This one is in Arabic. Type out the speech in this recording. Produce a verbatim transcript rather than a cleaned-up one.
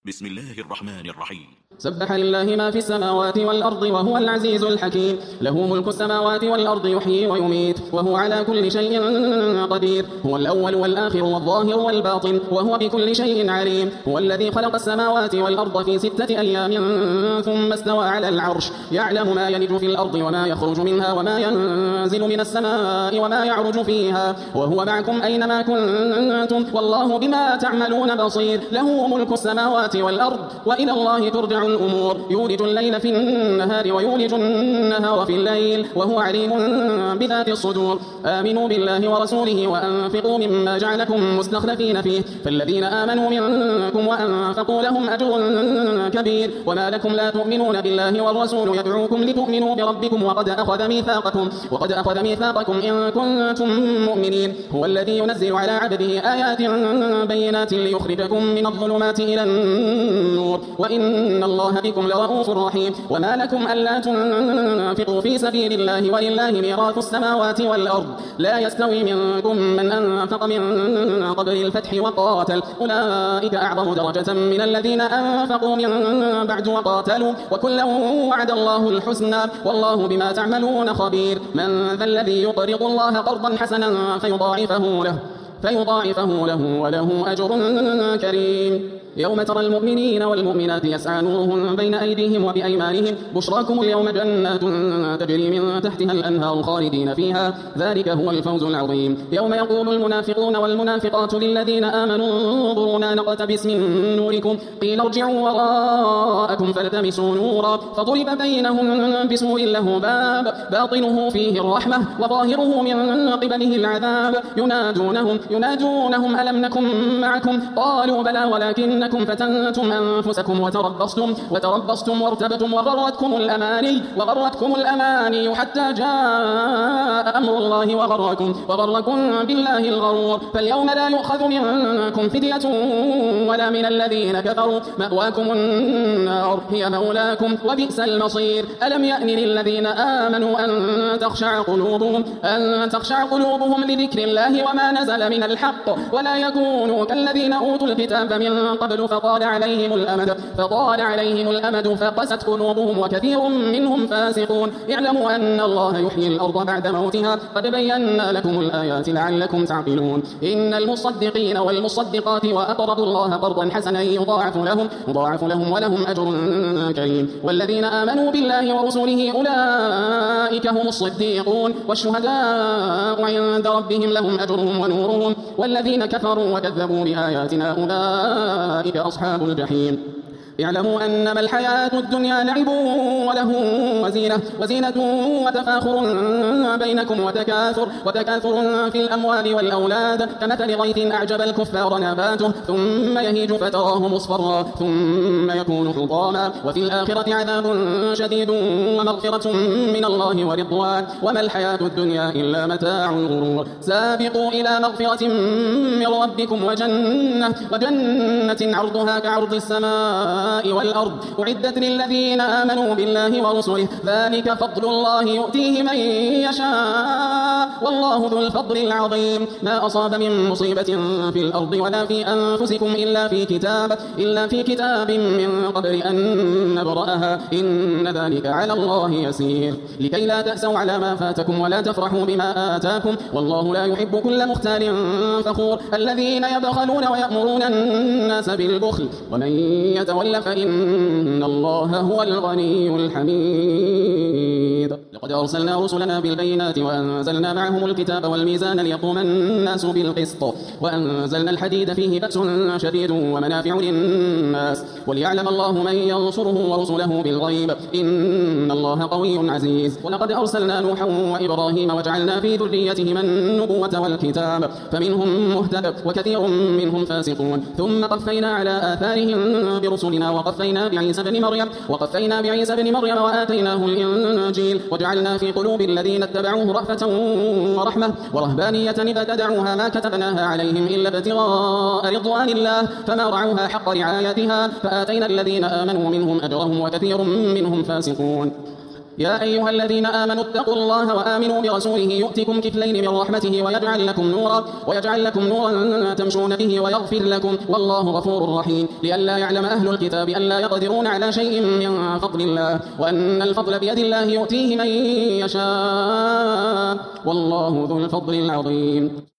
بسم الله الرحمن الرحيم. سبح لله ما في السماوات والأرض وهو العزيز الحكيم. له ملك السماوات والأرض يحيي ويميت وهو على كل شيء قدير. هو الأول والآخر والظاهر والباطن وهو بكل شيء عليم. هو الذي خلق السماوات والأرض في ستة أيام ثم استوى على العرش. يعلم ما يلج في الأرض وما يخرج منها وما ينزل من السماء وما يعرج فيها وهو معكم أينما كنتم والله بما تعملون بصير. له ملك السماوات والأرض وإلى الله ترجع الأمور. يولج الليل في النهار ويولج النهار في الليل وهو عليم بذات الصدور. آمنوا بالله ورسوله وأنفقوا مما جعلكم مستخلفين فيه فالذين آمنوا منكم وأنفقوا لهم أجر كبير. وما لكم لا تؤمنون بالله والرسول يدعوكم لتؤمنوا بربكم وقد أخذ ميثاقكم وقد أخذ ميثاقكم إن كنتم مؤمنين. هو الذي ينزل على عبده آيات بينات ليخرجكم من الظلمات إلى النور وإن الله بكم لرؤوف رحيم. وما لكم ألا تنفقوا في سبيل الله ولله ميراث السماوات والأرض لا يستوي منكم من أنفق من قبل الفتح وقاتل أولئك أعظم درجة من الذين أنفقوا من بعد وقاتلوا وكلا وعد الله الحسنى والله بما تعملون خبير. من ذا الذي يقرض الله قرضا حسنا فيضاعفه له فيضاعفه له وله أجر كريم. يوم ترى المؤمنين والمؤمنات يسعى نورهم بين أيديهم وبأيمانهم بشراكم اليوم جنات تجري من تحتها الأنهار خالدين فيها ذلك هو الفوز العظيم. يوم يقول المنافقون والمنافقات للذين آمنوا انظرونا نقتبس من نوركم قيل ارجعوا وراءكم فالتمسوا نورا فضرب بينهم بسور له باب باطنه فيه الرحمة وظاهره من قبله العذاب ينادونهم ينادونهم ألم نكن معكم قالوا بلى ولكن فتنتم أنفسكم وتربصتم وتربصتم وارتبتم وغرتكم الأماني وغرتكم الأماني حتى جاء أمر الله وغركم وغركم بالله الغرور. فاليوم لا يؤخذ منكم فدية ولا من الذين كفروا مأواكم النار هي مولاكم وبئس المصير. ألم يأن للذين آمنوا أن تخشع قلوبهم أن تخشع قلوبهم لذكر الله وما نزل من الحق ولا يكونوا كالذين أوتوا الكتاب من قبل فطال عليهم الأمد فطال عليهم الأمد فقست قلوبهم وكثير منهم فاسقون. اعلموا أن الله يحيي الأرض بعد موتها قد بينا لكم الآيات لعلكم تعقلون. إن المصدقين والمصدقات وأقرضوا الله قرضا حسنا يضاعف لهم يضاعف لهم ولهم أجر كريم. والذين آمنوا بالله ورسوله أولئك هم الصديقون والشهداء عند ربهم لهم أجرهم ونورهم والذين كفروا وكذبوا بآياتنا أولئك أصحاب الجحيم. اعلموا أنما الحياة الدنيا لعب وله وزينة وزينة وتفاخر بينكم وتكاثر وتكاثر في الأموال والأولاد كمثل غيث أعجب الكفار نباته ثم يهيج فتراه مصفرا ثم يكون حطاما وفي الآخرة عذاب شديد ومغفرة من الله ورضوان وما الحياة الدنيا إلا متاع الغرور. سابقوا إلى مغفرة من ربكم وجنة وجنة عرضها كعرض السماء والأرض أعدت للذين آمنوا بالله ورسله ذلك فضل الله يؤتيه من يشاء والله ذو الفضل العظيم. ما أصاب من مصيبة في الأرض ولا في أنفسكم إلا في كتاب إلا في كتاب من قبل أن نبرأها إن ذلك على الله يسير. لكي لا تأسوا على ما فاتكم ولا تفرحوا بما آتاكم والله لا يحب كل مختال فخور. الذين يبخلون ويأمرون الناس بالبخل ومن يتولى فإن الله هو الغني الحميد. لقد أرسلنا رسلنا بالبينات وأنزلنا معهم الكتاب والميزان ليقوم الناس بالقسط وأنزلنا الحديد فيه بأس شديد ومنافع للناس وليعلم الله من ينصره ورسله بالغيب إن الله قوي عزيز. ولقد أرسلنا نوحا وإبراهيم وجعلنا في ذريتهما النبوة والكتاب فمنهم مهتد وكثير منهم فاسقون. ثم قفينا على آثارهم برسلنا وقفينا بعيسى بن مريم وقفينا بعيسى بن مريم وآتيناه الإنجيل وجعلنا في قلوب الذين اتبعوه رأفة ورحمة ورهبانية ابتدعوها ما كتبناها عليهم إلا ابتغاء رضوان الله فما رعوها حق رعايتها فآتينا الذين آمنوا منهم أجرهم وكثير منهم فاسقون. يا أيها الذين آمنوا اتقوا الله وآمنوا برسوله يؤتكم كفلين من رحمته ويجعل لكم نورا ويجعل لكم نورا تمشون به ويغفر لكم والله غفور رحيم. لئلا يعلم أهل الكتاب أن لا يقدرون على شيء من فضل الله وأن الفضل بيد الله يؤتيه من يشاء والله ذو الفضل العظيم.